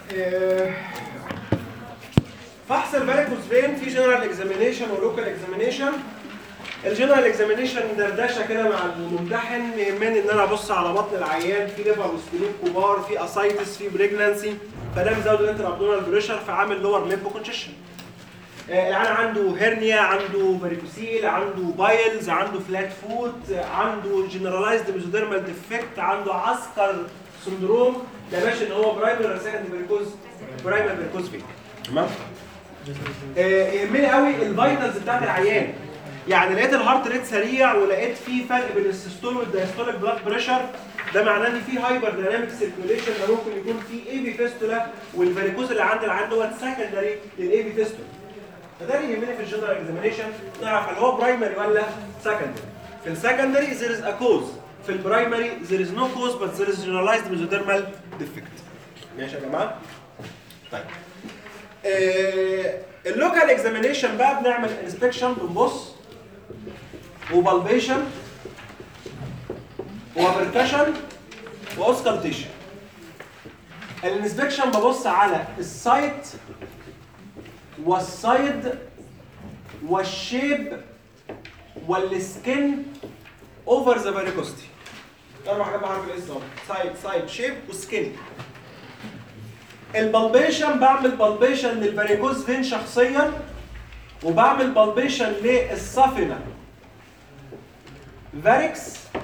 فحص الفاريكوز فين في جنرال اكزامينيشن ولوكال اكزامينيشن. الجنرال اكزامينيشن دردشه كده مع الممتحن، يهمني ان انا ابص على بطن العيان، في ليفر وسبلين كبار، في اسايتس، في بريجنانسي، فده مزود الانتر ابدومينال بريشر فعامل لور ليمب كونجكشن. العيان عنده هيرنيا، عنده فاريكوسيل، عنده بايلز، عنده فلات فوت، عنده جنرالايزد ميزوديرمال ديفكت، عنده عسكر سندروم، ده ماشي ان هو برايمري ولا سكندري فاريكوز؟ برايمري فاريكوز فين. تمام؟ يهمني قوي الفيتالز بتاعت العيان. يعني لقيت الهارت ريت سريع ولقيت في فرق بين السيستول والدايستوليك بلاد بريشر، ده معناه ان في هايبر دايناميك سيركيوليشن، ده ممكن يكون في اي بي فيستولا والفاريكوز اللي عند العيان دوت سكندري للاي بي فيستولا. فده اللي يهمني في الجنرال اكزامينيشن، نعرف هل هو برايمري ولا سكندري. في السكندري there is a cause، في البرايمري there is no cause but there is generalized mesodermal defect. ماشي يا جماعه؟ طيب. اللوكال اكزامينيشن بقى بنعمل انسبكشن، بنبص وبالبيشن وبركشن واوسكالتيشن. الانسبكشن ببص على السايت والسايد والشيب والسكن اوفر ذا فاريكوستي. اربع حاجات بعرف الاسم، سايد شيب وسكن. البالبيشن بعمل بالبيشن للفاريكوز فين شخصيا، وبعمل بالبيشن للصافنه فاريكس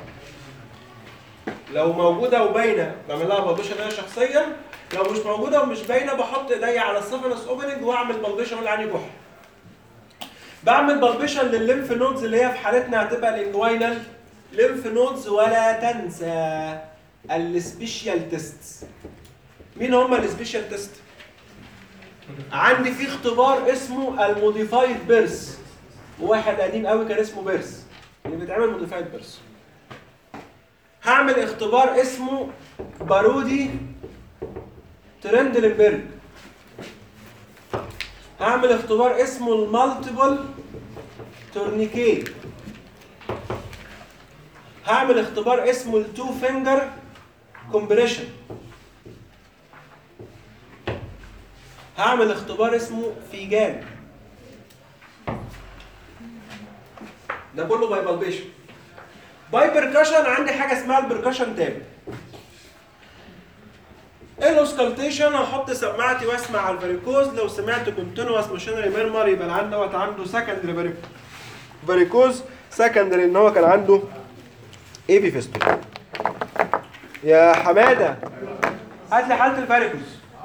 لو موجوده وباينه بعمل لها بالبيشن انا شخصيا، لو مش موجوده ومش باينه بحط ايديا على الصافنس اوبننج واعمل بالبيشن اللي عندي جحا. بعمل بالبيشن للليمف نودز اللي هي في حالتنا هتبقى الانجوينال ليمف نودز. ولا تنسى السبيشال تيست. مين هم السبيشال تيست؟ عندي في اختبار اسمه الموديفايد بيرس، وواحد قديم قوي كان اسمه بيرس اللي بيتعمل موديفايد بيرس. هعمل اختبار اسمه بارودي ترندلنبرج. هعمل اختبار اسمه المالتيبل تورنيكي. هعمل اختبار اسمه التو فينجر كومبريشن. هعمل اختبار اسمه فيجان. ده كله باي بالبيشن. باي بركشن عندي حاجه اسمها البركشن تاب. الاوسكالتيشن هحط سماعتي واسمع على الفاريكوز، لو سمعت كونتينوس ماشينري ميرمر يبقى العيان دوت عنده سكندري فاريكوز، سكندري ان هو كان عنده اي بي فيستول. يا حماده هات لي حاله الفاريكوز.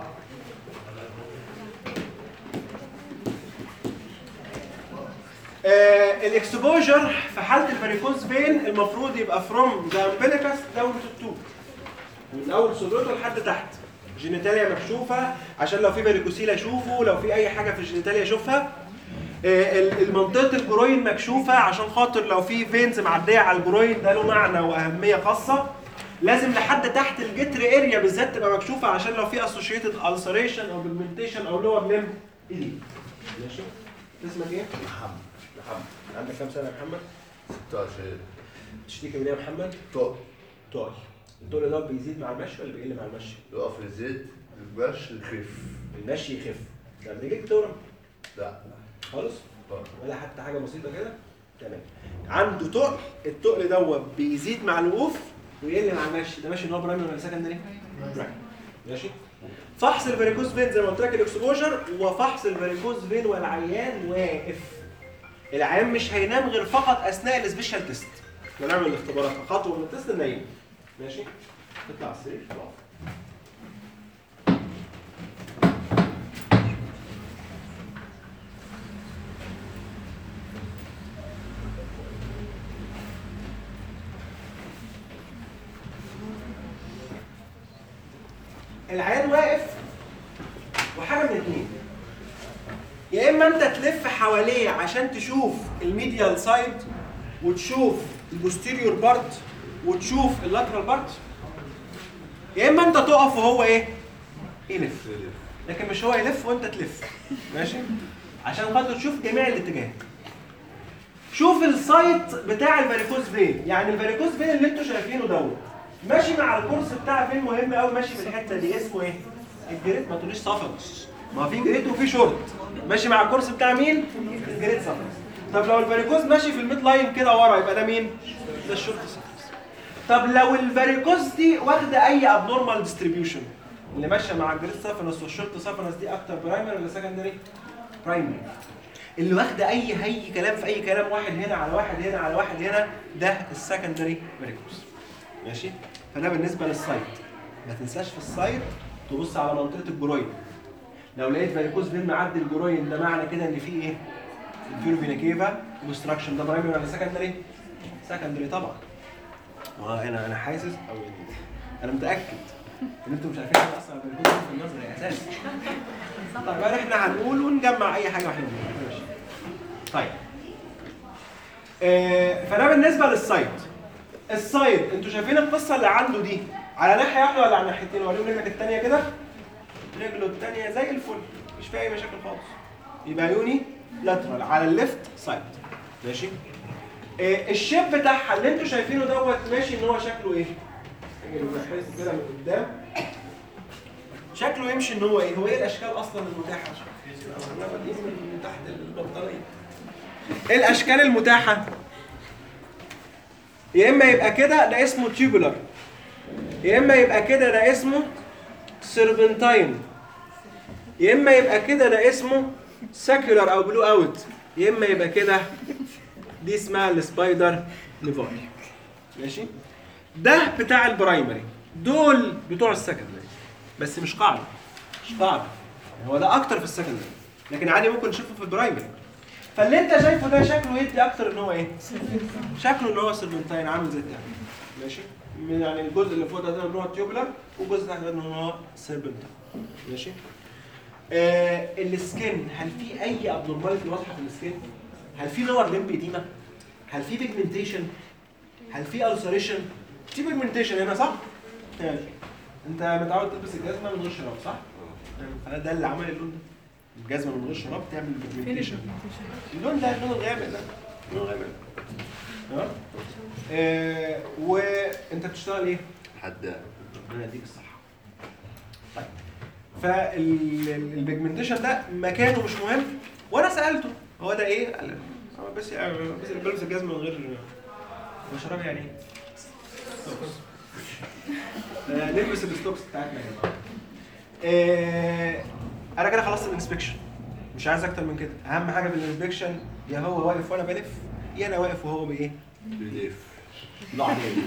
الاكسبوجر في حاله الفاريكوز فين المفروض يبقى فروم ذا امبليكس داون تو التوب، من اول صدرته لحد تحت. جينيتاليا مكشوفه عشان لو في فاريكوسيل اشوفه، لو في اي حاجه في الجينيتاليا اشوفها. المنطقه الجروين مكشوفه عشان خاطر لو في فينز معديه على الجروين، ده له معنى واهميه خاصه. لازم لحد تحت الجتر اريا بالذات تبقى مكشوفه عشان لو في اسوشيتد السريشن او بيجمنتيشن او لور ليمب ايدي. ماشي؟ اسمك ايه؟ محمد. عندك كام سنه يا محمد؟ 26. تشتكي من ايه يا محمد؟ طول. الطول ده بيزيد مع المشي ولا بيقل مع المشي؟ يقف يزيد، المشي يخف. المشي يخف. ده بيجيك تورم؟ لا خالص؟ طول. ولا حتى حاجه بسيطه كده؟ تمام. عنده تقل، التقل دوت بيزيد مع الوقوف ويقل مع المشي، ده ماشي ان هو برايمري ولا سكندري؟ برايمري. ماشي؟ فحص الفاريكوز فين زي ما قلت لك الاكسبوجر، وفحص الفاريكوز فين والعيان واقف. العيان مش هينام غير فقط اثناء السبيشال تيست. ونعمل الاختبارات خطوه من التيست نايم. ماشي؟ تطلع على السرير تقف. العيان واقف وحاجه من اثنين، يا اما انت تلف حواليه عشان تشوف الميديال سايد وتشوف البوستيريور بارت وتشوف اللاترال بارت، يا اما انت تقف وهو ايه؟ يلف. لكن مش هو يلف وانت تلف. ماشي؟ عشان خاطر تشوف جميع الاتجاهات. شوف السايت بتاع الفاريكوز فين، يعني الفاريكوز فين اللي انتوا شايفينه دوت ماشي مع الكورس بتاع فين مهم قوي، ماشي في الحته دي اسمه ايه؟ الجريت، ما تقوليش سافنس، ما في جريت وفي شورت ماشي مع الكورس بتاع مين؟ الجريت سافنس. طب لو الفاريكوز ماشي في الميد لاين كده ورا يبقى ده مين؟ ده الشورت سافنس. طب لو الفاريكوز دي واخده اي ابنورمال ديستريبيوشن اللي ماشيه مع الجريت سافنس والشورت سافنس، دي اكتر برايمري ولا سكندري؟ برايمري. اللي واخده اي كلام في اي كلام، واحد هنا على واحد هنا على واحد هنا، ده السكندري فاريكوز. ماشي؟ فده بالنسبه للسايت. ما تنساش في السايت تبص على منطقه الجروين. لو لقيت فاريكوز فين معدي الجروين، ده معنى كده ان في ايه؟ انفيرو فينا كيفا اوبستراكشن. ده برايمري ولا سكندري؟ سكندري طبعا. انا حاسس او انا متاكد ان انتم مش عارفين حاجه اصلا عن الفاريكوز في النظر اساسا. طيب احنا هنقول ونجمع اي حاجه واحنا بنقول. ماشي. طيب فده بالنسبه للسايت. السايد انتوا شايفين القصه اللي عنده دي على ناحيه واحده ولا على ناحيتين؟ وريهم رجلك الثانيه كده، رجله الثانيه زي الفل مش فيها اي مشاكل خالص، يبقى يوني لاترال على الليفت سايد. ماشي. الشيب بتاعها اللي انتوا شايفينه دوت ماشي ان هو شكله ايه؟ بحس كده من قدام شكله يمشي ان هو ايه؟ هو ايه الاشكال اصلا المتاحه؟ من تحت البطاريه. ايه الاشكال المتاحه؟ يا اما يبقى كده ده اسمه تيوبولار، يا اما يبقى كده ده اسمه سيربنتاين، يا اما يبقى كده ده اسمه ساكيولار او بلو اوت، يا اما يبقى كده دي اسمها السبايدر ليفاي. ماشي. ده بتاع البرايمري، دول بتوع السكندري، بس مش قاعده، مش قاعده، هو ده اكتر في السكندري لكن عادي ممكن نشوفه في البرايمري. فاللي انت شايفه ده شكله يدي اكتر ان هو ايه؟ شكله ان هو سيربنتاين عامل زي التاني. ماشي. من يعني الجزء اللي فوق ده ان هو تيوبلر، والجزء اللي تحت ده ان هو سيربنتاين. ماشي. السكين، هل في اي ابنورماليتي واضحه في السكين؟ هل في لور ليمب اديما؟ هل في بيجمنتيشن؟ هل في السريشن؟ في بيجمنتيشن هنا صح؟ ماشي. انت متعود تلبس الجزمه من غير شراب صح؟ فده اللي عمل اللون ده. الجزمه من غير شراب تعمل بيجمنتيشن. اللون ده اللون الغامق ده، اللون الغامق ده. تمام؟ وانت بتشتغل ايه؟ حداد. ربنا يديك الصحه. طيب. فالبيجمنتيشن ده مكانه مش مهم، وانا سالته هو ده ايه؟ قال بس بلبس الجزمه من غير شراب يعني ايه؟ ستوكس. نلبس الستوكس بتاعتنا كده. انا كده خلصت الانسبكشن، مش عايز اكتر من كده. اهم حاجه في الانسبكشن يا هو واقف وانا بلف، يا انا واقف وهو بايه؟ بيلف. لا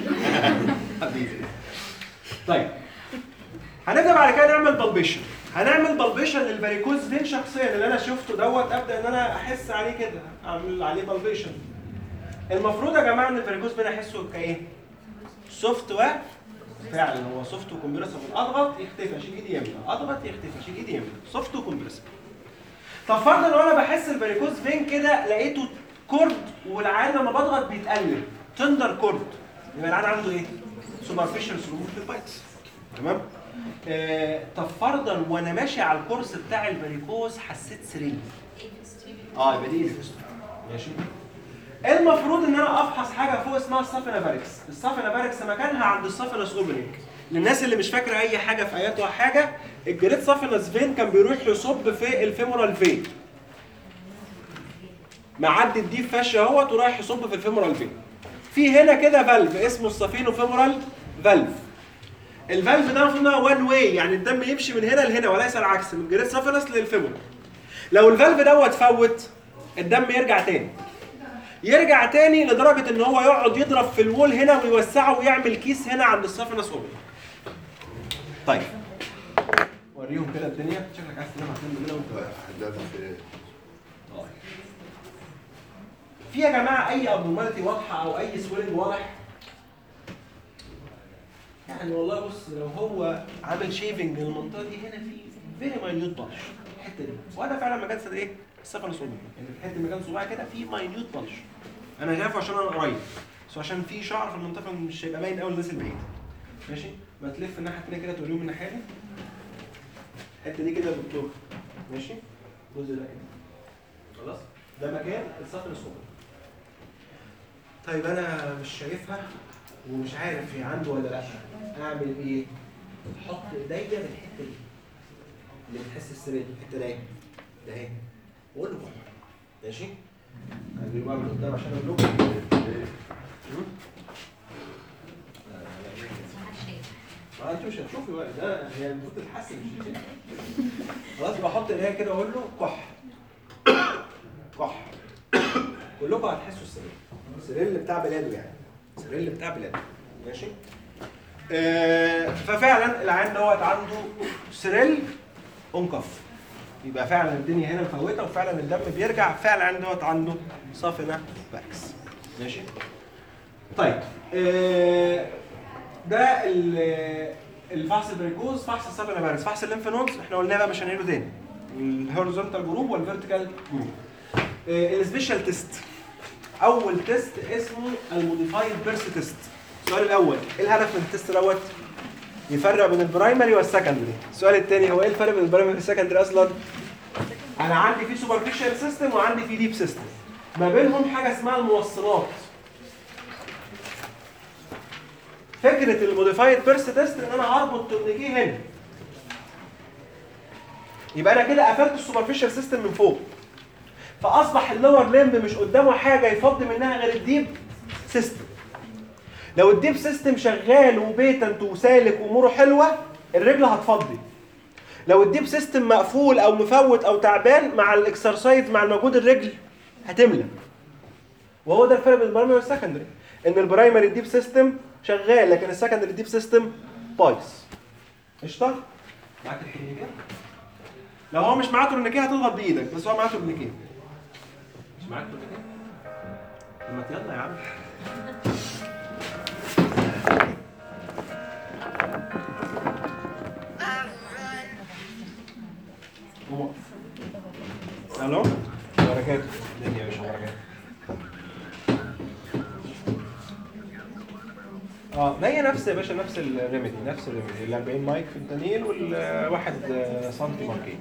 طيب هنبدا بعد كده نعمل بالبيشن. هنعمل بالبيشن للفاريكوز فين شخصيا اللي انا شفته دوت، ابدا ان انا احس عليه كده، اعمل عليه بالبيشن. المفروض يا جماعه ان الفاريكوز فين احسه كايه؟ سوفت فعلا هو سوفت وكمبرسبل. اضغط يختفي اشيل ايدي يمين، اضغط يختفي اشيل ايدي يمين، سوفت وكمبرسبل. طب فرضا لو انا بحس الفاريكوز فين كده لقيته كورد والعيان لما بضغط بيتقلب تندر كورد، يبقى العيان عنده ايه؟ سوبرفيشال سلوك في البايتس. تمام؟ طب فرضا وانا ماشي على الكورس بتاع الفاريكوز حسيت سريل. يبقى دي ايفستوم. ماشي؟ المفروض ان انا افحص حاجه فوق اسمها السافينا فاريكس. السافينا فاريكس مكانها عند السافينس اوبننج. للناس اللي مش فاكره اي حاجه في ايات ولا حاجه، الجريت سافينس فين كان بيروح يصب في الفيمورال فين. معدي الديب فاشيا اهوت ورايح يصب في الفيمورال فين. في هنا كده فالف اسمه السافينو فيمورال فالف. الفالف ده المفروض انه وان واي، يعني الدم يمشي من هنا لهنا وليس العكس، من الجريت سافينس للفيمورال. لو الفالف دوت فوت الدم يرجع تاني لدرجه ان هو يقعد يضرب في الوول هنا ويوسعه ويعمل كيس هنا عند السافينس اوبن. طيب وريهم كده الدنيا، شكلك عايز تنام هتنام كده وانت واقف. في يا جماعه اي ابنورماليتي واضحه او اي سويلنج واضح؟ يعني والله بص لو هو عامل شيفنج للمنطقه دي هنا في فيري ماينيوت بلش الحته دي، وانا فعلا مكان ايه؟ السافينس اوبن، يعني في حته مكان صباعي كده في ماينيوت بلش. انا شايفه عشان انا قريب، بس عشان في شعر في المنطقه مش هيبقى باين قوي للناس البعيده. ماشي؟ ما تلف الناحيه الثانيه كده توريهم الناحيه دي. الحته دي كده يا دكتور. ماشي؟ الجزء ده كده. خلاص؟ ده مكان السافينس اوبن. طيب انا مش شايفها ومش عارف هي عنده ولا لا. اعمل ايه؟ احط ايديا بالحته دي. اللي بتحس السرير الحته ده اهي ده اهي وقول له كح ماشي؟ هنجيب بقى من قدام عشان اقول لكم ما انتوا مش هتشوفوا بقى ده هي المفروض تتحسن مش كده خلاص بحط الايه كده واقول له كح كح كلكم هتحسوا السرير السرير اللي بتاع بلاده يعني السرير اللي بتاع بلاده ماشي ففعلا العيان دوت عنده سريل انكف يبقى فعلا الدنيا هنا مفوته وفعلا الدم بيرجع فعلا العيان دوت عنده صافنه باكس ماشي طيب ده الفحص الفاريكوز فحص الصافنه بارس فحص الليمف نودز احنا قلناه بقى مش هنعيده تاني الهوريزونتال جروب والفيرتيكال جروب السبيشال تيست اول تيست اسمه الموديفايد بيرس تيست السؤال الاول ايه الهدف من التيست دوت يفرق بين البرايمري والسكندري السؤال الثاني هو ايه الفرق بين البرايمري والسكندري اصلا انا عندي في سوبرفيشال سيستم وعندي في ديب سيستم ما بينهم حاجه اسمها الموصلات فكره الموديفايد بيرس تيست ان انا هربط تورنيكيه هنا يبقى انا كده قفلت السوبرفيشال سيستم من فوق فاصبح اللور ليمب مش قدامه حاجه يفضي منها غير الديب سيستم لو الديب سيستم شغال وبيتنت وسالك واموره حلوه الرجل هتفضي لو الديب سيستم مقفول او مفوت او تعبان مع الاكسرسايز مع المجهود الرجل هتملى وهو ده الفرق بين البرايمري والسكندري ان البرايمري الديب سيستم شغال لكن السكندري الديب سيستم بايظ قشطه معاك التورنيكيه لو هو مش معاه تورنيكيه هتضغط بايدك بس هو معاه تورنيكيه مش معاك تورنيكيه ما يلا يا عم الو بركاته الدنيا مش بركاته ما هي نفس يا باشا نفس الريميدي ال 40 مايك في الدنيل والواحد سنتي ماركين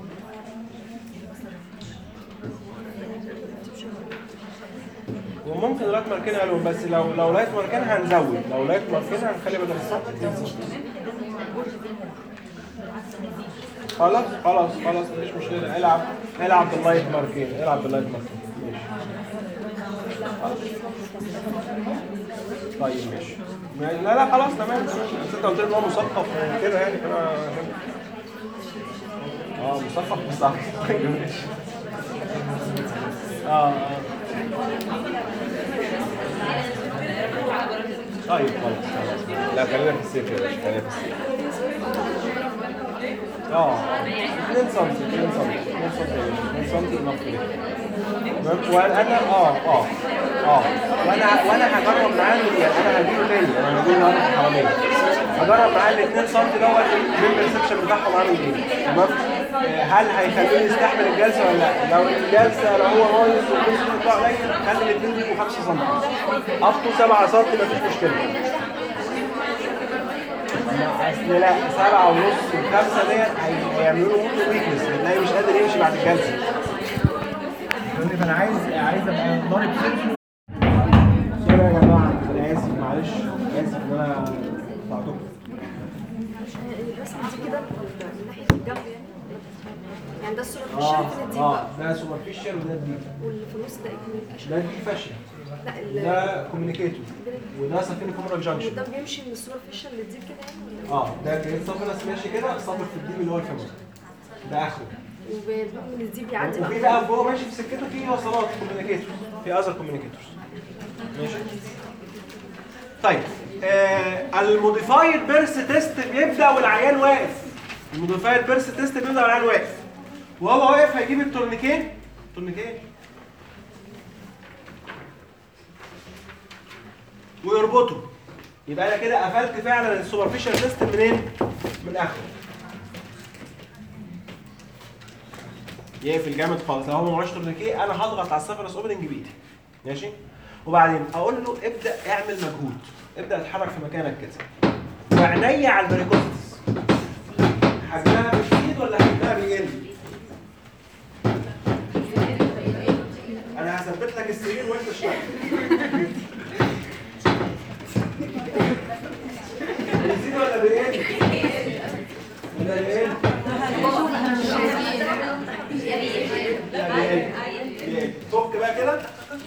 وممكن لغايه ماركين قالوا بس لو لغايه ماركين هنزود لو لغايه ماركين هنخلي بدل السنتي 2 سنتي خلاص مفيش مشكله العب باللايت ماركين ماشي طيب ماشي لا خلاص تمام بس انت قلت لي ان هو مثقف كده يعني فانا مثقف بس ماشي طيب خلاص لا خلينا في السيف يا باشا خلينا في السيف 2 سم 2 سم وانا وانا هجرب معاه يعني انا هجيبه تاني انا هجيبه انا حراميه هجرب معاه ال 2 سم دوت الريسبشن بتاعهم عامل ايه تمام هل هيخليه يستحمل الجلسه ولا لا لو الجلسه لو هو رايز والجلسه بتاعه قليل خلي الاثنين يبقوا 5 سم اب تو 7 سم مفيش مشكله اصل لا 7 ونص و5 ديت هيعملوا له موتو ويكنس هتلاقيه مش قادر يمشي بعد الجلسه فانا عايز ابقى ضارب سيرفي سوري يا جماعه انا اسف معلش اسف ان انا قطعتكم الرسمه دي كده من ناحيه الجنب يعني ده السوبرفيشال دي ده سوبرفيشال وده دي واللي في النص ده ده دي فاشيه لا ده كوميونيكيتور وده سفينه كومرال جانكشن وده بيمشي من السوبرفيشال للديب كده يعني ده كان صفر ماشي كده صفر في الديب اللي هو الفيمور ده اخره ومن الديب بيعدي وفي بقى جوه ماشي في سكته في وصلات كوميونيكيتور في اذر كوميونيكيتورز ماشي طيب الموديفايد بيرس تيست بيبدا والعيان واقف الموديفايد بيرس تيست بيبدا والعيان واقف وهو واقف هيجيب التورنيكيه ويربطه يبقى انا كده قفلت فعلا السوبرفيشال تيست منين من اخره يقفل جامد خالص لو هو معهوش تورنيكيه انا هضغط على السفرس اوبننج بايدي ماشي وبعدين اقول له ابدا اعمل مجهود ابدا اتحرك في مكانك كده وعينيا على الفاريكوزيتس حجمها بيزيد ولا حجمها بيقل انا هثبت لك السرير وانت شويه بيزيد ولا بيقل ولا بيقل بقى كده،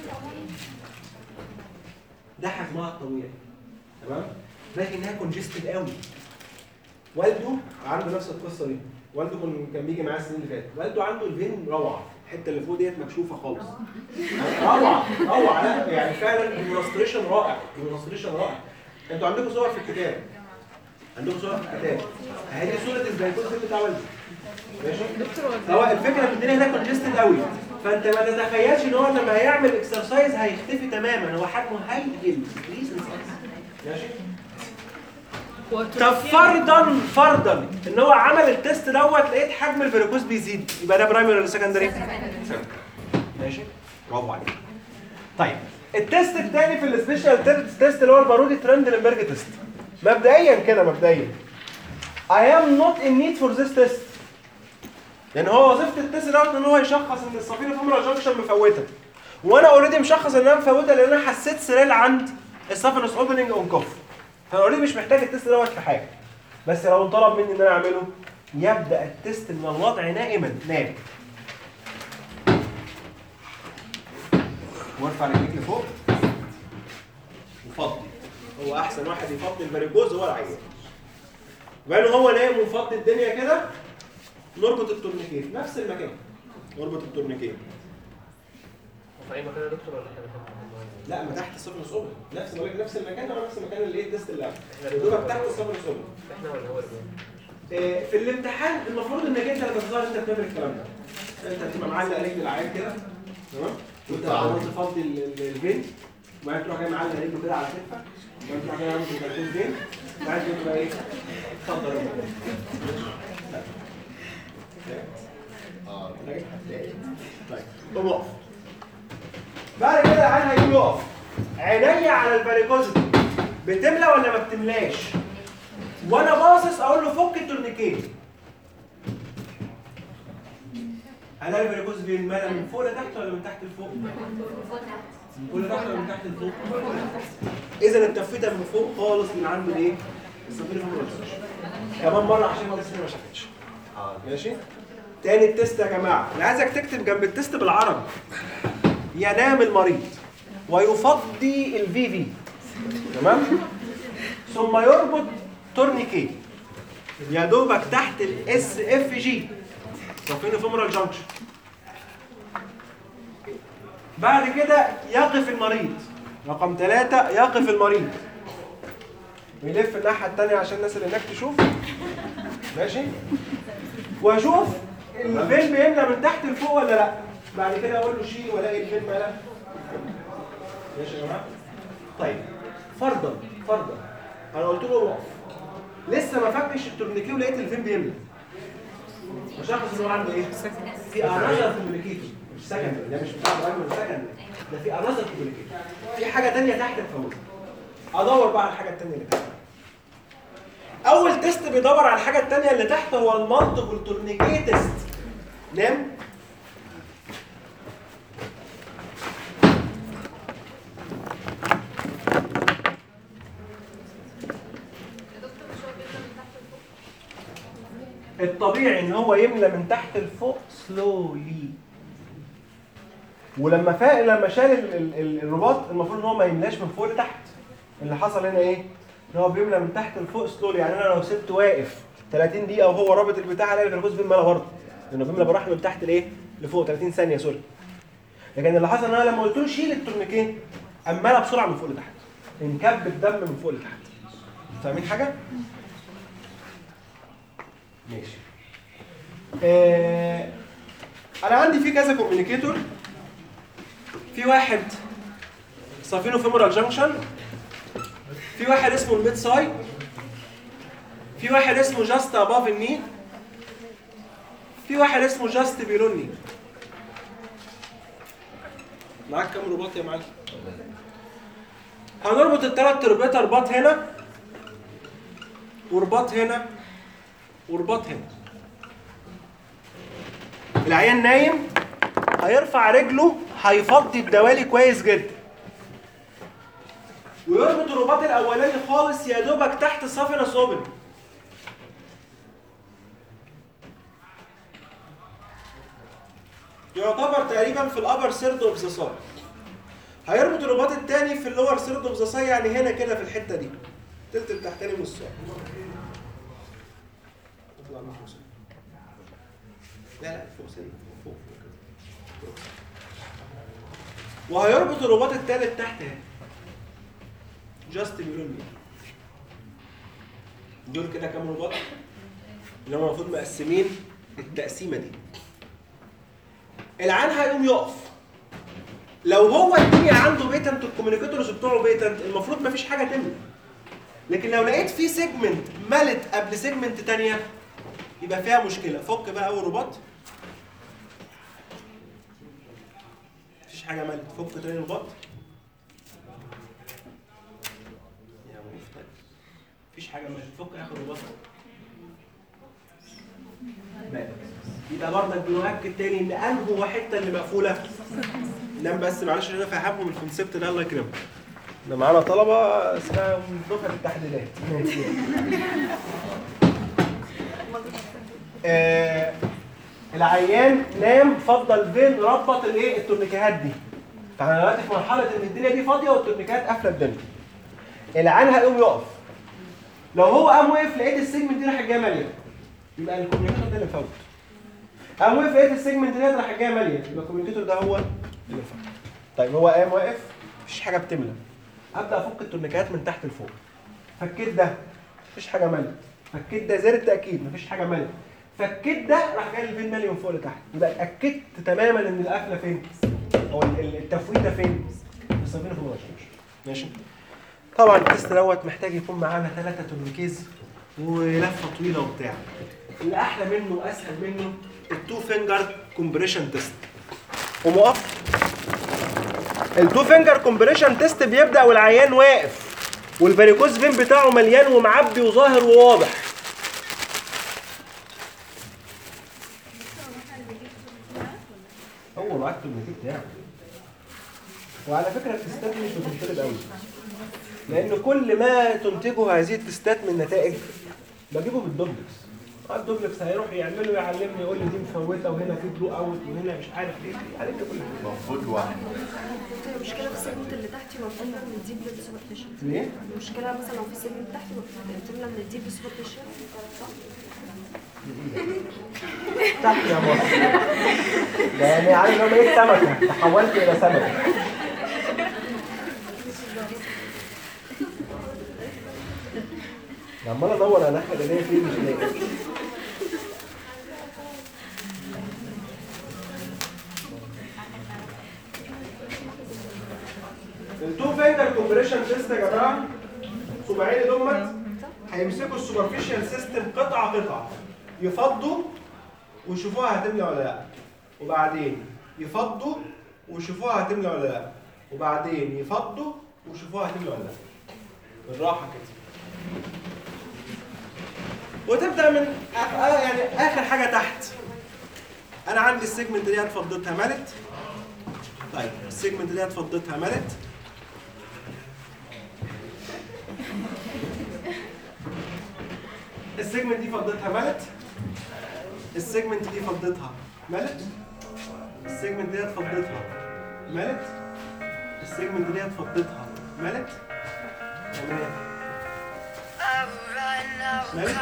ده حجمها الطبيعي تمام، لكن انها كونجستد قوي. والده عنده نفس القصه دي، والده كان بيجي معاه السنين اللي فاتت، والده عنده الفين روعه، الحته اللي فوق ديت مكشوفه خالص. روعه لا يعني فعلا المونستريشن رائع، المونستريشن رائع. انتوا عندكم صور في الكتاب، عندكم صور في الكتاب، اهي دي صوره البايكوز بتاع والده ماشي. هو الفكره ان الدنيا هنا كونجستد قوي، فانت ما تتخيلش ان هو لما هيعمل اكسرسايز هيختفي تماما، هو حجمه هيقل ماشي. طب فرضا ان هو عمل التست دوت لقيت حجم الفاريكوز بيزيد، يبقى ده برايمري ولا سكندري؟ ماشي برافو عليك. طيب التست الثاني في السبيشال تيست اللي هو البارودي ترندلنبرج تيست. مبدئيا كده مبدئيا I am not in need for this test، لان هو وظيفه التست دوت ان هو يشخص ان الصفينه فيمورال جانكشن مفوته، وانا اوريدي مشخص انها مفوته لان انا حسيت سريل عند السافينس اوبننج اون كوف، فانا اوريدي مش محتاج التست دوت في حاجه. بس لو طلب مني ان انا اعمله يبدا التست من الوضع نائما، نام وارفع رجليك لفوق وفضي. هو احسن واحد يفضي الفاريكوز هو العيان. بقى هو نايم ومفضي الدنيا كده، نربط التورنيكيه في نفس المكان، نربط التورنيكيه في اي مكان يا دكتور ولا حاجه؟ لا ما تحت السفن الصبح، نفس المكان هو نفس المكان اللي ايه التست اللي قبل تحت السفن الصبح. احنا ولا هو اللي في الامتحان المفروض انك انت لما تظهر انت بتعمل الكلام ده، انت هتبقى معلق رجل العيان كده تمام، وانت عمال تفضي الفين، وبعدين تروح جاي معلق رجله كده على كتفك، وبعدين تروح جاي عامل كده فين، وبعدين تبقى ايه؟ اتفضل طيب قوم اقف. بعد كده العيان هيجي يقف، عينيا على الفاريكوزيتي بتملى ولا ما بتملاش؟ وانا باصص اقول له فك التورنيكيه. هلاقي الفاريكوز بينملى من فوق لتحت ولا من تحت لفوق؟ من فوق لتحت ولا من تحت لفوق؟ اذا التفويته من فوق خالص من عند الايه؟ الصفير فيمورال. كمان مره عشان الناس ما شافتش. ماشي؟ تاني التست يا جماعه، انا عايزك تكتب جنب التست بالعربي. ينام المريض ويفضي الفي في تمام؟ ثم يربط تورنيكيه يا دوبك تحت الاس اف جي صفينو فيمورال جانكشن. بعد كده يقف المريض، رقم 3 يقف المريض ويلف الناحيه الثانيه عشان الناس اللي هناك تشوف ماشي، واشوف الفين بيملى من تحت لفوق ولا لا. بعد كده اقول له شيل والاقي الفين ملى. ماشي يا جماعه؟ طيب فرضا انا قلت له اقف، لسه ما فكش التورنيكيه ولقيت الفين بيملى، مشخص ان هو عنده ايه؟ في انذر كومبليكيتور، مش سكندري، ده مش بتاع برايمري سكندري، ده في انذر كومبليكيتور، في حاجه ثانيه تحت الفوز. ادور بقى على الحاجه الثانيه اللي تحت. اول تيست بيدور على الحاجه الثانيه اللي تحت هو المالتيبل تورنيكيه تيست. نام الطبيعي ان هو يملى من تحت لفوق سلولي، لما شال الرباط المفروض ان هو ما يملاش من فوق لتحت. اللي حصل هنا ايه؟ ان هو بيملى من تحت لفوق سلولي، يعني انا لو سبت واقف 30 دقيقه وهو رابط البتاع هلاقي الجلوكوز بيملى برضه، لانه بيملى براحته من تحت لايه؟ لفوق 30 ثانيه سوري. لكن اللي حصل ان انا لما قلت له شيل التورنيكيه املى بسرعه من فوق لتحت، انكب الدم من فوق لتحت. فاهمين حاجه؟ ماشي. انا عندي في كذا كوميونيكيتور. في واحد صافينو فيمورال جانكشن، في واحد اسمه الميد ساي، في واحد اسمه جاست اباف الني، في واحد اسمه جاست بيلوني. معاك كام رباط يا معلم؟ هنربط الثلاث تربيطه، رباط هنا ورباط هنا ورباط هنا. العيان نايم هيرفع رجله هيفضي الدوالي كويس جدا، ويربط الرباط الاولاني خالص يا دوبك تحت السافينس اوبن. يعتبر تقريبا في الابر سيرد اوف ذا ساي. هيربط الرباط الثاني في اللور سيرد اوف ذا ساي، يعني هنا كده في الحته دي التلت التحتاني من الساي. اطلع من فوق سنة. لا فوق سنة، فوق كده. وهيربط الرباط الثالث تحت هنا. جاست بيقولوا لي دول كده كام رباط اللي هم المفروض مقسمين التقسيمه دي. العين هيقوم يقف. لو هو الدنيا عنده بيتنت الكوميونيكيتورز بتوعه بيتنت، المفروض مفيش حاجه تملى. لكن لو لقيت في سيجمنت ملت قبل سيجمنت ثانيه يبقى فيها مشكله. فك بقى اول رباط، مفيش حاجه ملت. فك تاني رباط، مفيش حاجه ملت. فك اخر رباط ملت. يبقى برضك بنؤكد تاني ان انهو حته اللي مقفوله. نعم بس معلش انا فاهمهم الكونسيبت ده الله يكرمك. احنا معانا طلبه اسمها دفعه التحديدات. العيان نام، فضل فين ربط الايه التورنيكيهات دي. فاحنا دلوقتي في مرحله ان الدنيا دي فاضيه والتورنيكيهات قافله الدنيا. العيان هيقوم يقف. لو هو قام وقف لقيت السيجمنت دي راحت جايه ماليه، يبقى الكوميونيكيتور ده اللي مفوت. قام وقف لقيت السيجمنت دي راحت جايه ماليه، يبقى الكوميونيكيتور ده هو اللي مفوت. طيب هو قام واقف مفيش حاجه بتملى. ابدا افك التورنيكيهات من تحت لفوق. فكيت ده مفيش حاجه ماليه. فكيت ده زر التاكيد مفيش حاجه ماليه. فكيت ده راح جاي الفين مالي من فوق لتحت. يبقى اتاكدت تماما ان القفله فين؟ او التفويت ده فين؟ الصفينه في الوش. ماشي. طبعا التست دوت محتاج يكون معانا 3 تورنيكيز ولفه طويله وبتاع. اللي احلى منه واسهل منه التو فينجر كومبريشن تيست. ومؤقت. التو فينجر كومبريشن تيست بيبدا والعيان واقف والفاريكوز فين بتاعه مليان ومعبي وظاهر وواضح. هو معاك التورنيكيه بتاعه. وعلى فكره التستات مش بتنطلب قوي. لان كل ما تنتجه هذه التستات من نتائج بجيبه بالدوبلكس. الدوبلكس هيروح يعلمني يقول لي دي مفوته وهنا في بلو اوت وهنا مش عارف ايه، يعلمني كل حاجه. المفروض واحد. المشكله في السيجمنت اللي تحت المفروض من الديب للسوبرفيشال. ليه؟ المشكله مثلا لو في سيجمنت تحت المفروض تملى من الديب للسوبرفيشال، صح؟ تحت يا مصر. ده يعني عارف لو بقيت سمكه تحولت الى سمكه. عمال ادور على ناحيه ايديا فين مش لاقي. التو فينجر كومبريشن تيست يا جماعه، صباعين دمت هيمسكوا السوبرفيشال سيستم قطعه قطعه، يفضوا ويشوفوها هتملى ولا لا، وبعدين يفضوا ويشوفوها هتملى ولا لا، وبعدين يفضوا ويشوفوها هتملى ولا لا. بالراحه كده. وتبدا من يعني اخر حاجه تحت. انا عندي السيجمنت دي اتفضتها ملت. طيب السيجمنت دي اتفضتها ملت. السيجمنت دي فضتها ملت. السيجمنت دي فضتها ملت. السيجمنت دي اتفضتها ملت. السيجمنت دي اتفضتها ملت. تمام. ملت.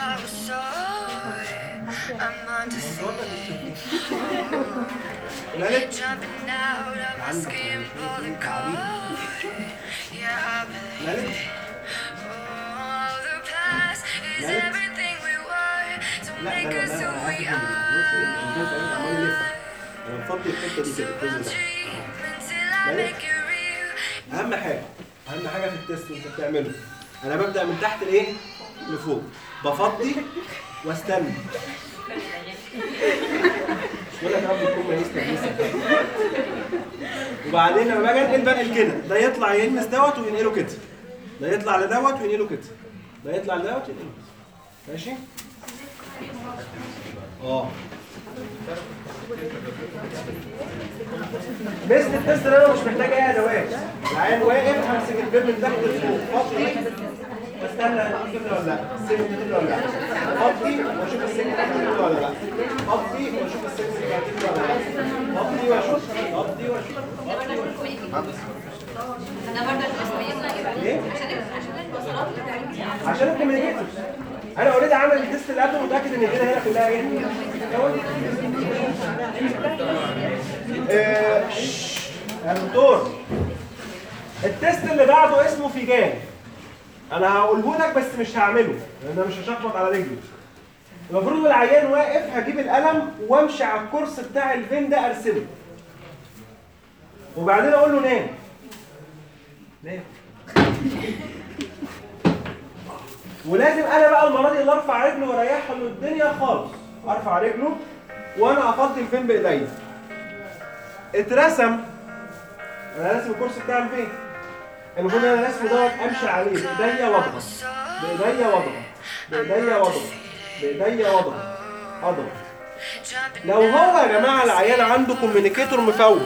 ملت. ملت. نفضي الحته دي كده. اهم حاجه في التست وانت بتعمله، انا ببدا من تحت لايه؟ لفوق. بفضي واستنى. ولا يا رب يكون رئيس تدريس. وبعدين لما باجي انقل كده، ده يطلع يلمس دوت وينقله كده. ده يطلع لدوت وينقله كده. ده يطلع لدوت وينقله كده. ماشي؟ ميزة التست ان انا مش محتاج اي ادوات. العيان واقف همسك البيب من تحت لفوق، فضي واستنى هتيجي ولا لا، السجن هتيجي ولا لا، فضي واشوف السجن هتيجي ولا لا، فضي واشوف السجن هتيجي ولا لا. عامل التست اللي قبله متاكد ان الدنيا هنا كلها ايه؟ يا دكتور التست اللي بعده اسمه فيجان. انا هقوله لك بس مش هعمله لان انا مش هشخبط على رجلي. المفروض العيان واقف هجيب القلم وامشي على الكورس بتاع الفين ده ارسمه. وبعدين اقول له نام. نام. ولازم انا بقى المره دي اللي ارفع رجله واريحها من الدنيا خالص. ارفع رجله وانا افضي الفين بايديا. اترسم انا راسم الكورس بتاع الفين. المفروض انا راسمه دوت امشي عليه بايديا واضغط. بايديا واضغط. بايديا واضغط. بايديا واضغط. اضغط. لو هو يا جماعه العيان عنده كوميونيكيتور مفوت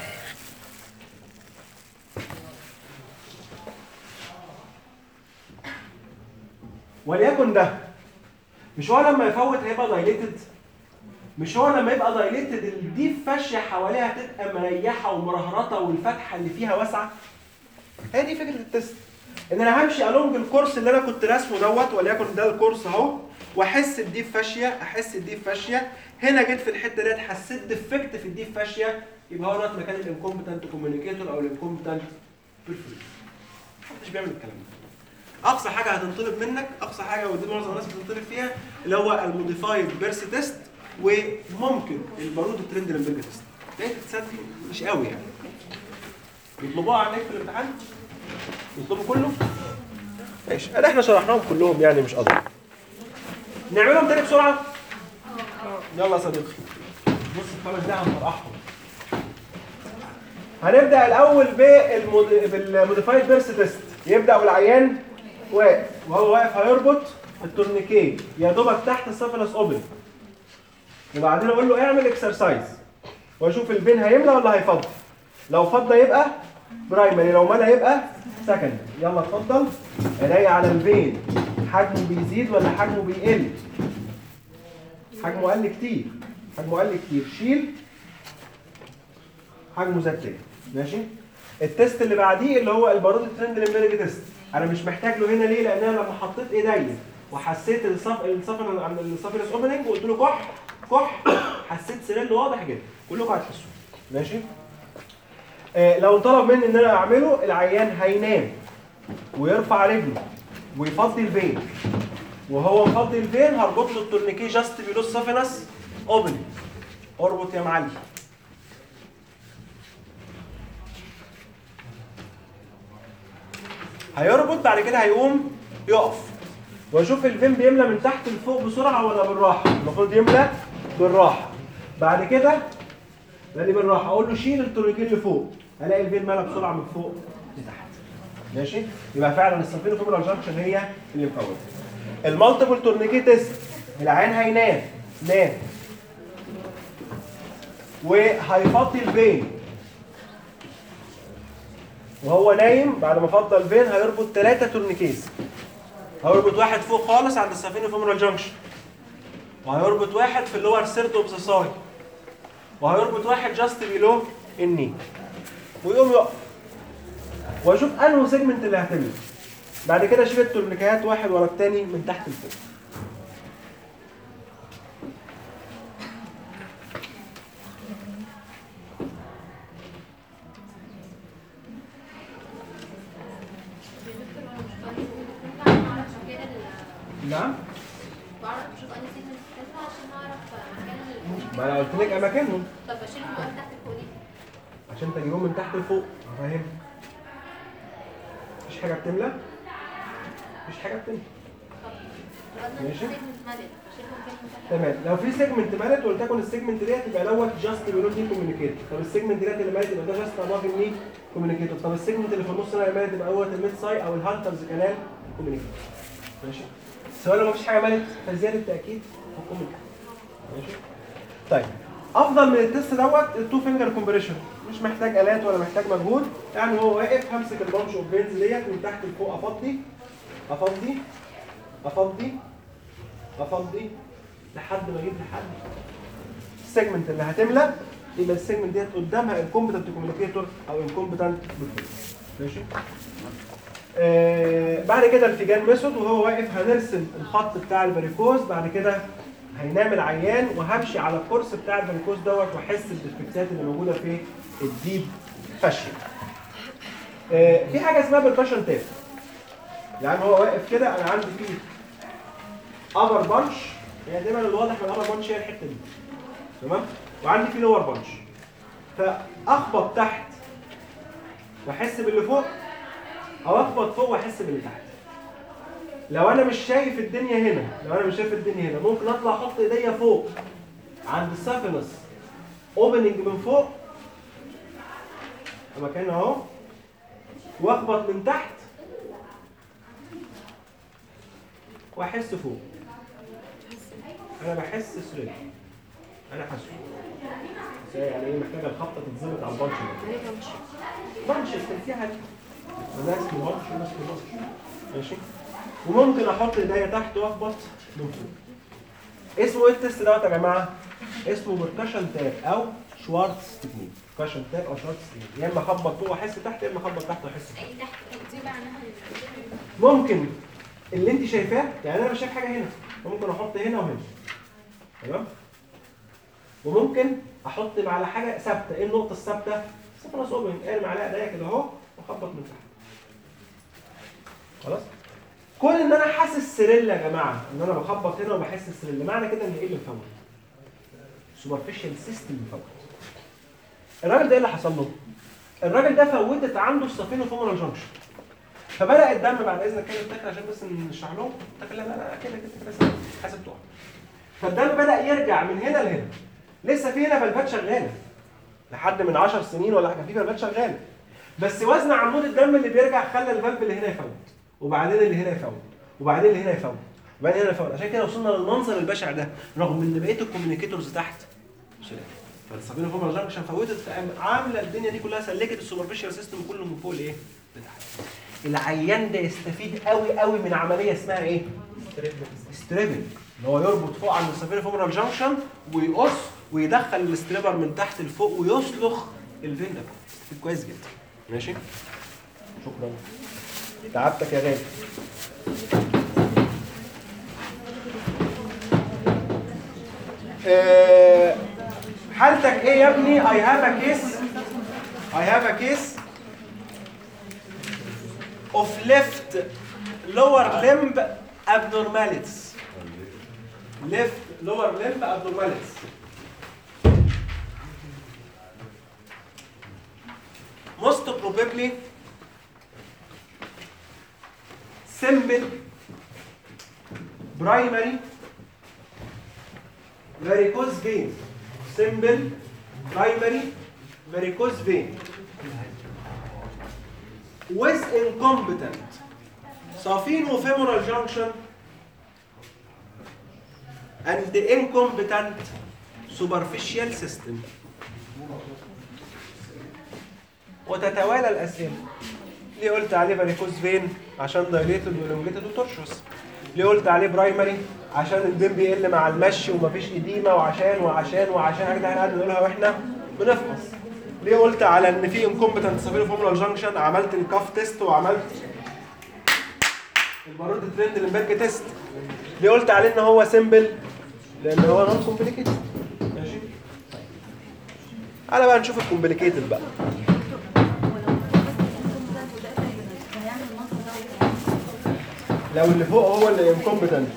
وليكن ده، مش هو لما يفوت هيبقى دايليتد؟ مش هو لما يبقى دايليتد الديب فاشيه حواليها تبقى مريحه ومرهرطه والفتحه اللي فيها واسعه؟ هي دي فكره التست. ان انا همشي الونج الكورس اللي انا كنت راسمه دوت وليكن ده الكورس اهو واحس الديب فاشيه، احس الديب فاشيه، هنا جيت في الحته ديت حسيت ديفكت في الديب فاشيه، يبقى هو ده مكان الانكومبتنت كوميونيكيتور او الانكومبتنت بيرفوريت. محدش بيعمل الكلام ده. اقصى حاجه هتنطلب منك، اقصى حاجه ودي معظم الناس بتنطلب فيها اللي هو الموديفايد بيرس تيست وممكن البارود ترندلنبرج تيست. ده تتسد مش قوي يعني. يطلبوها عليك في الامتحان؟ يطلبوا كله؟ ماشي، احنا شرحناهم كلهم يعني مش قصدي. نعملهم تاني بسرعه؟ يلا يا صديقي. بص الخمس دقايق هنفرحهم. هنبدا الاول بالموديفايد بيرس تيست. يبدا والعيان واقف، وهو واقف هيربط التورنيكيه يا دوبك تحت السفلس اوبن. وبعدين اقول له اعمل اكسرسايز واشوف الفين هيملى ولا هيفضي. لو فضى يبقى برايمري، لو ملى يبقى سكند. يلا اتفضل. عينيا على الفين، حجمه بيزيد ولا حجمه بيقل؟ حجمه قل كتير. حجمه قل كتير، شيل. حجمه زاد كده. ماشي؟ التست اللي بعديه اللي هو البارود ترندلنبرج تيست. انا مش محتاج له هنا ليه؟ لان انا لما حطيت ايديا وحسيت السفلس اوبننج وقلت له كح كح، حسيت سريل واضح جدا. كلكم هتحسوه. ماشي؟ لو انطلب مني ان انا اعمله، العيان هينام ويرفع رجله ويفضي الفين، وهو مفضي الفين هربط له التورنيكيه جاست بيلو السفلس اوبننج. اربط يا معلم. هيربط، بعد كده هيقوم يقف واشوف الفين بيملى من تحت لفوق بسرعه ولا بالراحه. المفروض يملى بالراحه. بعد كده لاني بالراحه اقول له شيل التورنيكيه اللي فوق، الاقي الفين ملى بسرعه من فوق لتحت. ماشي؟ يبقى فعلا السفينو فيبرال جانكشن هي اللي مفوتها. المالتيبل تورنيكيه تيست، العيان هينام نام وهيفضي الفين، وهو نايم بعد ما فضى الفين هيربط 3 تورنيكيز. هيربط واحد فوق خالص عند السفينو فيمورال جانكشن، وهيربط واحد في اللور سيرد اوف ذا سايد، وهيربط واحد جاست بيلو الني، ويقوم يقف واشوف انه سيجمنت اللي هتملى. بعد كده اشيل التورنيكيات واحد ورا الثاني من تحت لفوق. نعم؟ ما انا قلت لك اماكنهم. طب اشيلهم من تحت لفوق ليه؟ عشان تجيبهم من تحت لفوق. فاهم؟ مفيش حاجه بتملى؟ مفيش حاجه بتملى. ماشي؟ تمام. لو في سيجمنت مالت ولتكن السيجمنت ديت يبقى دوت جاست بيقولوا دي كوميونيكيتور. طب السيجمنت ديت اللي مالت يبقى ده جاست اباف الني كوميونيكيتور. طب السيجمنت اللي في النص اللي مالت يبقى دوت الميد ساي او الهانترز كانال كوميونيكيتور. ماشي؟ سواء لو مفيش حاجه مالت فزياده تاكيد في الكوميونيكيتور. ماشي؟ طيب افضل من التست دوت التو فينجر كومبريشن. مش محتاج الات ولا محتاج مجهود. يعني هو واقف همسك البانش اوف بينز ديت من تحت لفوق، افضي افضي افضي افضي لحد ما اجيب لحد السيجمنت اللي هتملى. يبقى السيجمنت ديت قدامها انكومبتنت كوميونيكيتور او انكومبتنت بيرفوريت. ماشي؟ بعد كده الفيجان ميثود، وهو واقف هنرسم الخط بتاع الفاريكوز. بعد كده هينام العيان وهمشي على الكورس بتاع الفاريكوز دوت واحس بالديفكتات اللي موجوده في الديب فاشيا. في حاجه اسمها بالكشن تاب. يعني هو واقف كده، انا عندي فيه ابر بانش، يعني دايما الواضح من الابر بانش هي الحته دي، تمام؟ وعندي فيه لور بانش، فاخبط تحت واحس باللي فوق، او اخبط فوق واحس باللي تحت. لو انا مش شايف الدنيا هنا، ممكن اطلع احط ايديا فوق عند السافينس اوبننج من فوق مكان اهو، واخبط من تحت واحس فوق. انا بحس سريع، انا حاسه يعني ايه، محتاجه الخبطه تتظبط على البانش ده. بانش التنسيحه دي ده اسمه بانش وده اسمه بانش، ماشي. وممكن احط ايديا تحت واخبط من فوق. اسمه ايه التست دوت يا جماعه؟ اسمه بركشن تاب او شوارتز تكنيك. بركشن تاب او شوارتز تكنيك، يا اما اخبط فوق واحس تحت، يا اما اخبط تحت واحس فوق. ايه تحت دي معناها ممكن اللي انت شايفاه، يعني انا مش شايف حاجه هنا، ممكن احط هنا وهنا، تمام؟ وممكن احط على حاجه ثابته. ايه النقطه الثابته؟ سفنس اوبن، ارمي عليها ايديا كده اهو واخبط من تحت. خلاص؟ كون ان انا حاسس سريل يا جماعه، ان انا بخبط هنا وبحس السريل، معنى كده ان ايه اللي مفوت؟ سوبرفيشال سيستم مفوت. الراجل ده ايه اللي حصل له؟ الراجل ده فوتت عنده السفينه فومرال جانكشن، فبدا الدم، بعد اذنك كده افتكر عشان بس نشرح لهم. لا كده حاسب تقع. فالدم بدا يرجع من هنا لهنا، لسه في هنا فالفات شغاله لحد من 10 سنين ولا حاجه، في فالفات شغاله، بس وزن عمود الدم اللي بيرجع خلى الفالف اللي هنا يفوت، وبعدين اللي هنا يفوت، وبعدين اللي هنا يفوت، وبعدين هنا يفوت. عشان كده وصلنا للمنظر البشع ده، رغم ان بقيه الكوميونيكيتورز تحت شلال. فالسفينه فومرال جانكشن فوتت، عامله الدنيا دي كلها، سلكت السوبرفيشال سيستم كله من فوق لايه؟ لتحت. العيان ده يستفيد قوي من عمليه اسمها ايه؟ ستريبنج، اللي هو يربط فوق عند السفينه فومرال جانكشن ويقص ويدخل الاستريبر من تحت لفوق ويسلخ الفين ده. يستفيد كويس جدا. ماشي؟ شكرا. تعبتك يا غالي. حالتك ايه يا ابني؟ I have a case of left lower limb abnormalities. Left lower limb abnormalities. Most probably simple primary varicose vein. Simple primary varicose vein with incompetent saphenofemoral junction and the incompetent superficial system. وتتوالى الأسئلة. ليه قلت عليه varicose vein؟ عشان dilated والongated وتورشوس. ليه قلت عليه برايمري؟ عشان البين بيقل مع المشي ومفيش إديمة، وعشان حاجة احنا قاعدين نقولها واحنا بنفحص. ليه قلت على ان في انكومبتنت سافينوفيمورال جانكشن؟ عملت الكاف تيست وعملت البارود ترند لمبرج تيست. ليه قلت عليه ان هو سيمبل؟ لان هو نون كومبليكيتد. ماشي؟ تعالى بقى نشوف الكومبليكيتد بقى. لو اللي فوق هو اللي انكومبتنت،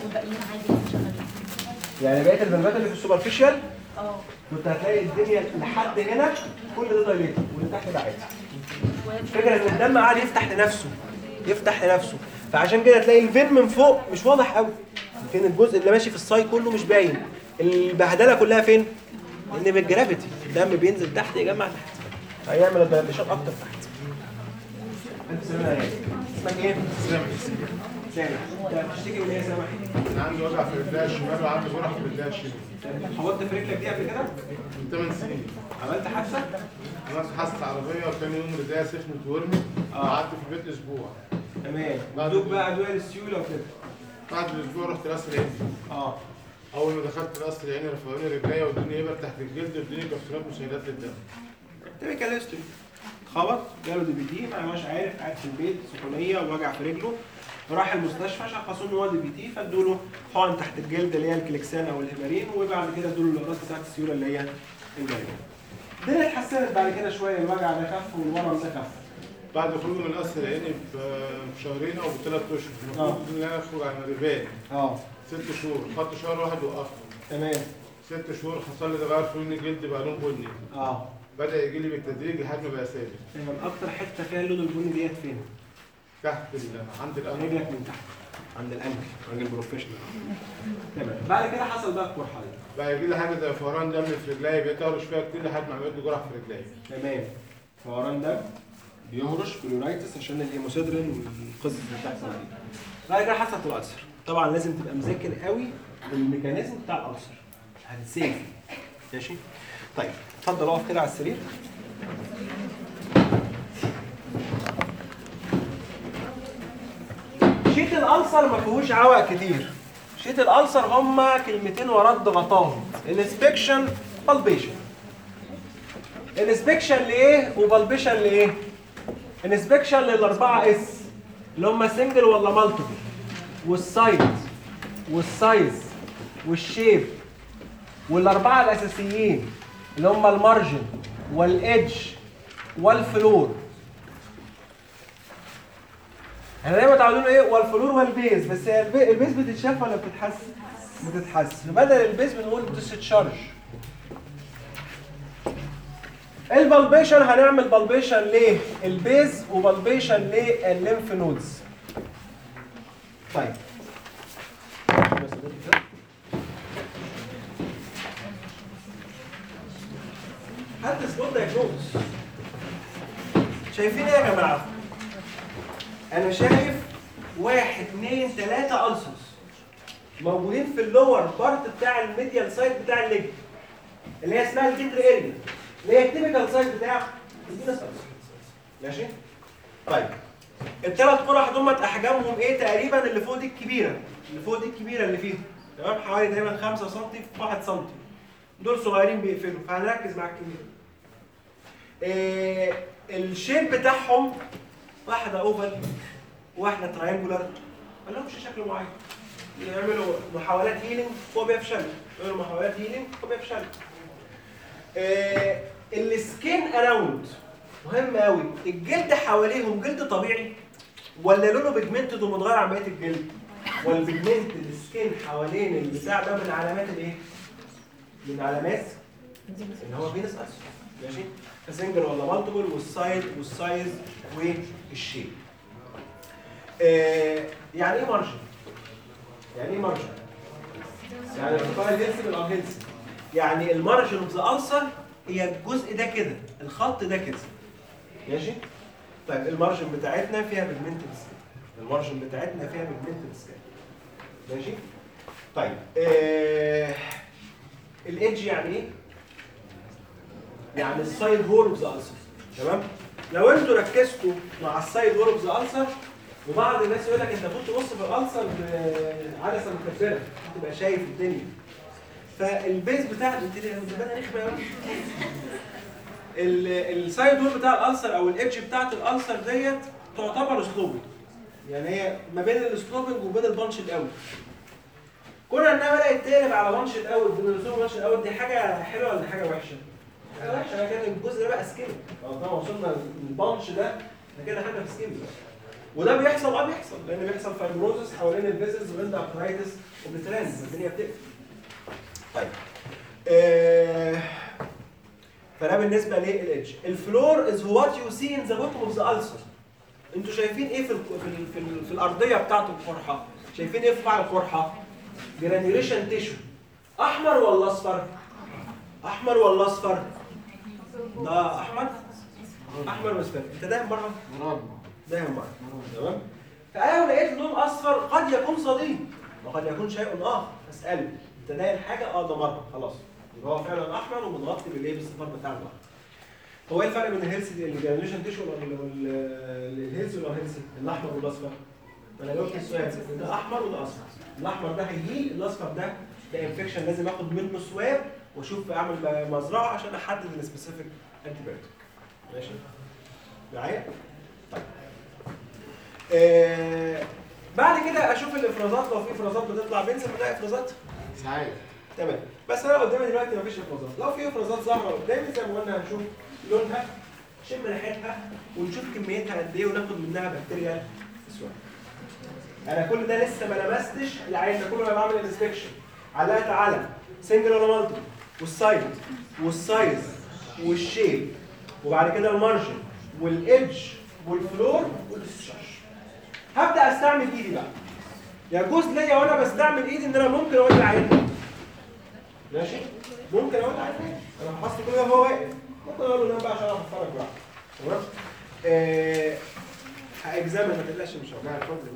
يعني بقيه الفالفات اللي في السوبرفيشال كنت هتلاقي الدنيا لحد هنا كل ده دايليتد واللي تحت ده عادي. الفكره ان الدم قاعد يفتح لنفسه، فعشان كده تلاقي الفين من فوق مش واضح قوي. فين الجزء اللي ماشي في الساي كله مش باين. البهدله كلها فين؟ لان بالجرافيتي الدم بينزل تحت يجمع تحت، هيعمل الدايليشن اكتر تحت. انت اسمك ايه؟ سامح. انت بتشتكي من ايه يا سامح؟ انا عندي وجع في رجلي الشمال وعندي جرح في رجلي الشمال. حاولت في رجلك دي قبل كده؟ من 8 سنين. عملت حادثه؟ عملت حادثه عربيه وتاني يوم رجلي سخنت ورمت. قعدت في البيت اسبوع. تمام. ادوك بقى ادويه للسيوله وكده. بعد الاسبوع رحت قصر عيني. اول ما دخلت قصر عيني رفعوني رجلي وادوني ابر تحت الجلد وادوني كبسولات مسيلات للدم. تيبيكال هيستوري. خبط جاله دي بي تي، ما هوش عارف، قاعد في البيت سخونيه ووجع في رجله، راح المستشفى شخصوه ان هو دي بي تي، فادوا له حقن تحت الجلد اللي هي الكليكسان او الهيبارين، وبعد كده ادوا له الاقراص بتاعت السيوله اللي هي الجلد. الدنيا اتحسنت بعد كده شويه، الوجع ده خف والورم ده خف. بعد خروجي من القصر العيني بشهرين او بثلاث اشهر المفروض ان انا اخرج عن الرباط 6 شهور، خدت شهر واحد وقفت. تمام. 6 شهور حصل لي تغير في لون الجلد بقى لون بني. بدأ يجي لي بالتدريج لحد ما بقى ثابت. تمام. اكتر حته فيها اللون البني ديت فين؟ تحت عند الانكل. رجلك من تحت عند الانكل، راجل بروفيشنال. تمام. بعد كده حصل بقى القرحه دي. بقى يجي لي حاجه زي فوران دم في رجلي، بقيت اهرش فيها كتير لحد ما عملت لي جرح في رجلي. تمام. فوران دم بيهرش بلورايتس عشان الهيموسيدرين والقصص اللي بتحصل دي. بعد كده حصلت الالسر. طبعا لازم تبقى مذاكر قوي الميكانيزم بتاع الالسر، هتتسيف. ماشي؟ طيب اتفضل اقف كده على السرير. شيت الالسر ما فيهوش عوق كتير. شيت الالسر هما كلمتين ورد غطاهم، انسبكشن بالبيشن. انسبكشن لايه وبالبيشن لايه؟ انسبكشن للاربعه اس اللي هم سنجل ولا مالتيبل، والسايز والشيب، والاربعه الاساسيين اللي هم المارجن والايدج والفلور. احنا دايما متعودين ايه؟ والفلور والبيز، بس البيز بتتشاف ولا بتتحس؟ بتتحس. بدل البيز بنقول بتستشارج. البالبيشن هنعمل بالبيشن للبيز وبالبيشن للليمف نودز. طيب هات سبوت دايجنوز. شايفين ايه يا جماعه؟ انا شايف 1 2 3 ألسرز موجودين في اللور بارت بتاع الميديال سايد بتاع الليج اللي هي اسمها الجدر اريا اللي هي التيبيكال سايد بتاع الفينس ألسر. ماشي؟ طيب الثلاث قرح دول احجامهم ايه تقريبا؟ اللي فوق دي الكبيره، اللي فيهم تمام حوالي تقريبا 5 سم في 1 سم. دول صغيرين بيقفلوا، فهنركز مع الكبيره. الشيب بتاعهم واحده اوفل واحده تراينجولار، ما لهمش شكل معين. يعملوا محاولات هيلينج وبيفشلوا، السكين اراوند مهم قوي. الجلد حواليهم جلد طبيعي ولا لونه بيجمنتد ومتغير عن بقيه الجلد؟ والبيجمنت السكين حوالين البتاع ده من علامات الايه؟ من علامات اللي هو فينس ألسر. ماشي؟ سنجل ولا مالتيبل، والسايز والشيب. يعني ايه مارجن؟ يعني ارتفاع الهيلثي بالانهيلثي. يعني المارجن اوف ذا ألسر هي الجزء ده كده، الخط ده كده. ماشي؟ طيب المارجن بتاعتنا فيها بيجمنتد سكين. ماشي؟ طيب الايدج يعني ايه؟ يعني السايد وول اوف ذا ألسر. تمام؟ لو انتوا ركزتوا مع السايد وول اوف ذا ألسر، وبعض الناس يقول لك انت كنت تبص في الألسر بعدسه مكبره تبقى شايف الدنيا. فالبيز بتاع الدنيا رخمه قوي. السايد وول بتاع الألسر او الايدج بتاعت الألسر ديت تعتبر سلوبنج. يعني هي ما بين السلوبنج وبين البانش الاول. كنا انها بدات تقلب على بانش الاول، بين الرسوم بانش الاول، دي حاجه حلوه ولا حاجه وحشه؟ حاجه وحشه. كان الجزء ده بقى سكيل. طبعا وصلنا للبانش ده احنا كده خدنا في سكيل. وده بيحصل لان بيحصل فايبروزس حوالين الفيسلز وبين ارترايتس وبترانز الدنيا بتقفل. طيب فده بالنسبه للإيدج. الفلور از وات يو سي ان ذا بوتوم اوف ذا ألسر. انتوا شايفين ايه في الارضيه بتاعت القرحه؟ شايفين ايه في قاع القرحه؟ جرانيوليشن تيشو. احمر ولا اصفر؟ ده احمر واصفر. انت دايم بره؟ دايم بره. تمام؟ فانا لو لقيت لون اصفر قد يكون صديد وقد يكون شيء اخر، اساله انت دايم حاجه؟ ده مره خلاص يبقى هو فعلا احمر ومتغطي بالايه؟ بالصفار بتاع البحر. هو ايه الفرق بين الهيلثي الجرانيوليشن تيشو والهيلثي والانهيلثي؟ الاحمر والاصفر. انا جاوبت السؤال ده احمر وده اصفر. الاحمر ده هيجيل، الاصفر ده انفكشن لازم اخد منه سواب واشوف اعمل مزرعه عشان احدد السبيسيفيك انتي بايوتيك. ماشي؟ معايا؟ طيب. بعد كده اشوف الافرازات، لو في افرازات بتطلع بنسى بلاقي افرازات ساعات. تمام. بس انا قدامي دلوقتي مفيش افرازات، لو في افرازات ظاهره قدامي زي ما قلنا هنشوف لونها، نشم ريحتها، ونشوف كميتها قد ايه وناخد منها بكتيريا اسود. انا كل ده لسه ما لمستش العين ده كله، انا بعمل انسبكشن، علقت على سنجل ولا مالتي، والسايز والشيب، وبعد كده المارجن والايدج والفلور والديسشارج. هبدا استعمل ايدي بقى. يجوز ليا وانا بستعمل ايدي ان انا ممكن اقول العين ماشي؟ ممكن اقول العين انا حفظت كل ده وهو واقف، ممكن اقول له نام بقى عشان اعرف اتفرج بقى. تمام؟ هاكزامن ما تقلقش مش هوجعك اتفضل.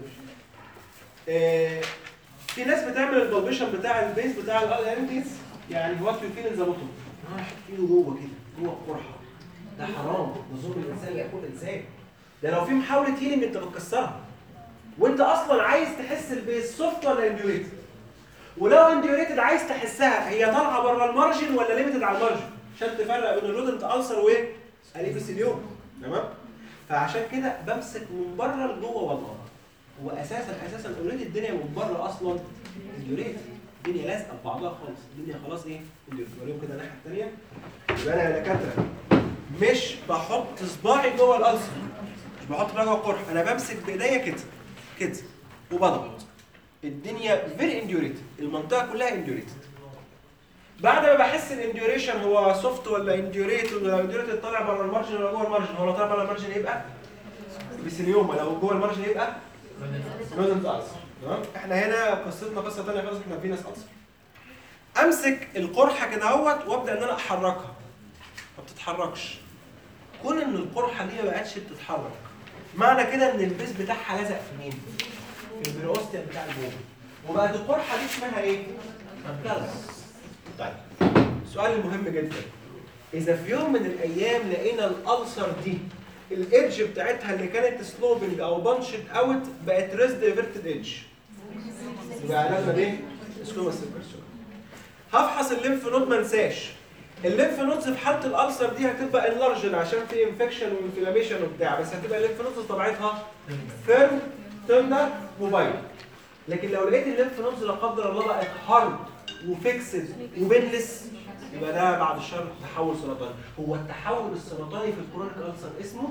في ناس بتعمل البلبشن بتاع البيس بتاع الانتيز، يعني وات يو فيل ان ذا بوتوم، حط ايده جوه كده جوه القرحه. ده حرام، ده ظلم الانسان ياكل انسان. ده لو في محاوله هيلينج انت بتكسرها. وانت اصلا عايز تحس البيس سوفت ولا انديوريتد؟ ولو انديوريتد عايز تحسها هي طالعه بره المارجن ولا ليميتد على المارجن، عشان تفرق بين الرودنت ألسر وايه؟ الابيثيليوم. تمام؟ فعشان كده بمسك من بره لجوه والله. هو اساسا اوريدي الدنيا من بره اصلا انديوريتد، الدنيا لازقه في بعضها خالص، الدنيا خلاص ايه؟ انديوريتد. وريهم كده الناحيه الثانيه. يبقى انا يا دكاتره مش بحط صباعي جوه الألسر، مش بحط صباعي جوه القرح، انا بمسك بايديا كده وبضغط. الدنيا فيري انديوريتد، المنطقه كلها انديوريتد. بعد ما بحس الانديوريشن هو سوفت ولا انديوريتد، ولا انديوريتد طالع بره المارجن ولا جوه المارجن، هو لو طالع بره المارجن يبقى بسيليوم، لو جوه المارجن يبقى رودنت ألسر. تمام؟ احنا هنا قصتنا قصه ثانيه خالص، احنا فينس ألسر. امسك القرحه كده اهوت وابدا ان انا احركها. ما بتتحركش. كون ان القرحه دي ما بقتش بتتحرك، معنى كده ان البيس بتاعها لزق في مين؟ في البروستيم بتاع البوم. وبقت القرحه دي اسمها ايه؟ كالس. طيب السؤال المهم جدا، اذا في يوم من الايام لقينا الألسر دي الايدج بتاعتها اللي كانت سلوبنج او بانشد اوت بقت ريزد ريفرتد ايدج، يبقى علاجنا بايه؟ سكوما سيركرسون. هفحص الليمف نود ما انساش. الليمف نودز في حاله الألسر دي هتبقى انلارجد عشان في انفكشن وانفلاميشن وبتاع، بس هتبقى الليمف نودز طبيعتها فيرم تندر موبايل. لكن لو لقيت الليمف نودز لا قدر الله بقت هارد وفيكسد وبينلس، يبقى ده بعد الشر تحول سرطاني. هو التحول السرطاني في الكرونيك ألسر اسمه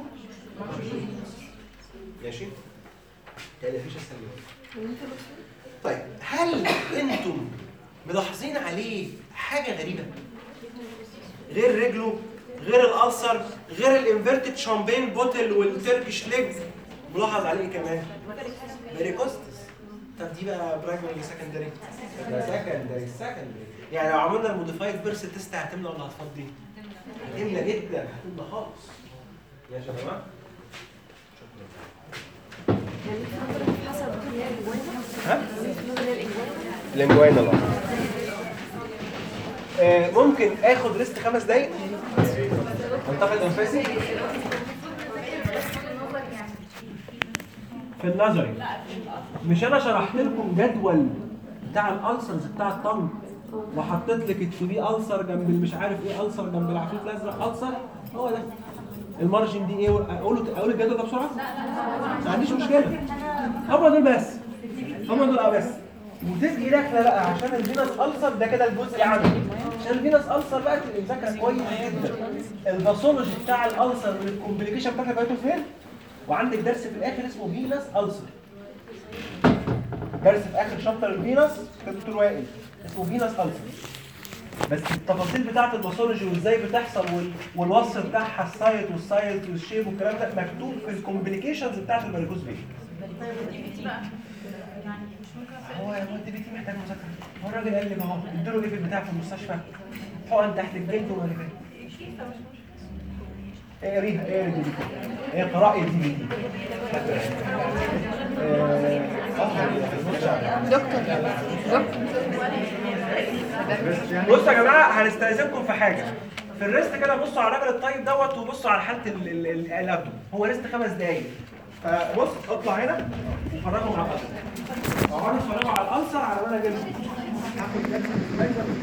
ماشي؟ يعني مفيش اسهل منه. طيب هل انتم ملاحظين عليه حاجه غريبه؟ غير رجله، غير الألسر، غير الانفيرتد شامبين بوتل والتركش ليج، ملاحظ عليه كمان ميريكوستس. طب دي بقى برايمري ولا سكندري؟ سكندري. يعني لو عملنا الموديفايد بيرس تيست هتملى ولا هتفضي؟ هتملى جدا، هتملى خالص. يا جماعه يعني في حسب الانجوينا ممكن اخد ريست 5 دقايق انتقد انفاسي في النظري. مش انا شرحت لكم جدول بتاع الالسرز بتاع الطنج وحطيت لك التي بي ألسر جنب مش عارف ايه ألسر جنب العفريت الازرق ألسر؟ هو ده المارجن دي ايه؟ اقول الجدول ده بسرعه؟ ما عنديش مشكله. هم دول بس، هم دول بس. وتبقي داخله بقى عشان الفينس ألسر ده كده الجزء العملي. عشان الفينس ألسر بقى تبقي مذاكره كويس جدا الباثولوجي بتاع الألسر والكومبليكيشن بتاعتها بقيته فين؟ وعندك درس في الاخر اسمه فينس ألسر. درس في اخر شابتر الفينس دكتور وائل اسمه فينس ألسر. بس التفاصيل بتاعت الباثولوجي وازاي بتحصل والوصف بتاعها السايت والشيب والكلام ده مكتوب في الكومبليكيشنز بتاعت الفاريكوز فين. هو الدي بي تي محتاج مذاكره. هو الراجل قال لي ما هو اديله ليفل بتاعه في المستشفى حقن تحت الجلد ولا ليفل. اقريها ايه الدي بي تي؟ ايه قراءه الدي بي تي؟ بصوا يا جماعه هنستاذنكم في حاجه. في الريست كده بصوا على الراجل الطيب دوت وبصوا على حاله الابدو. هو ريست 5 دقايق. فبص اطلع هنا وفرجهم على الألسر. اقعدوا اتفرجوا على الألسر على ما انا جاي. هاخد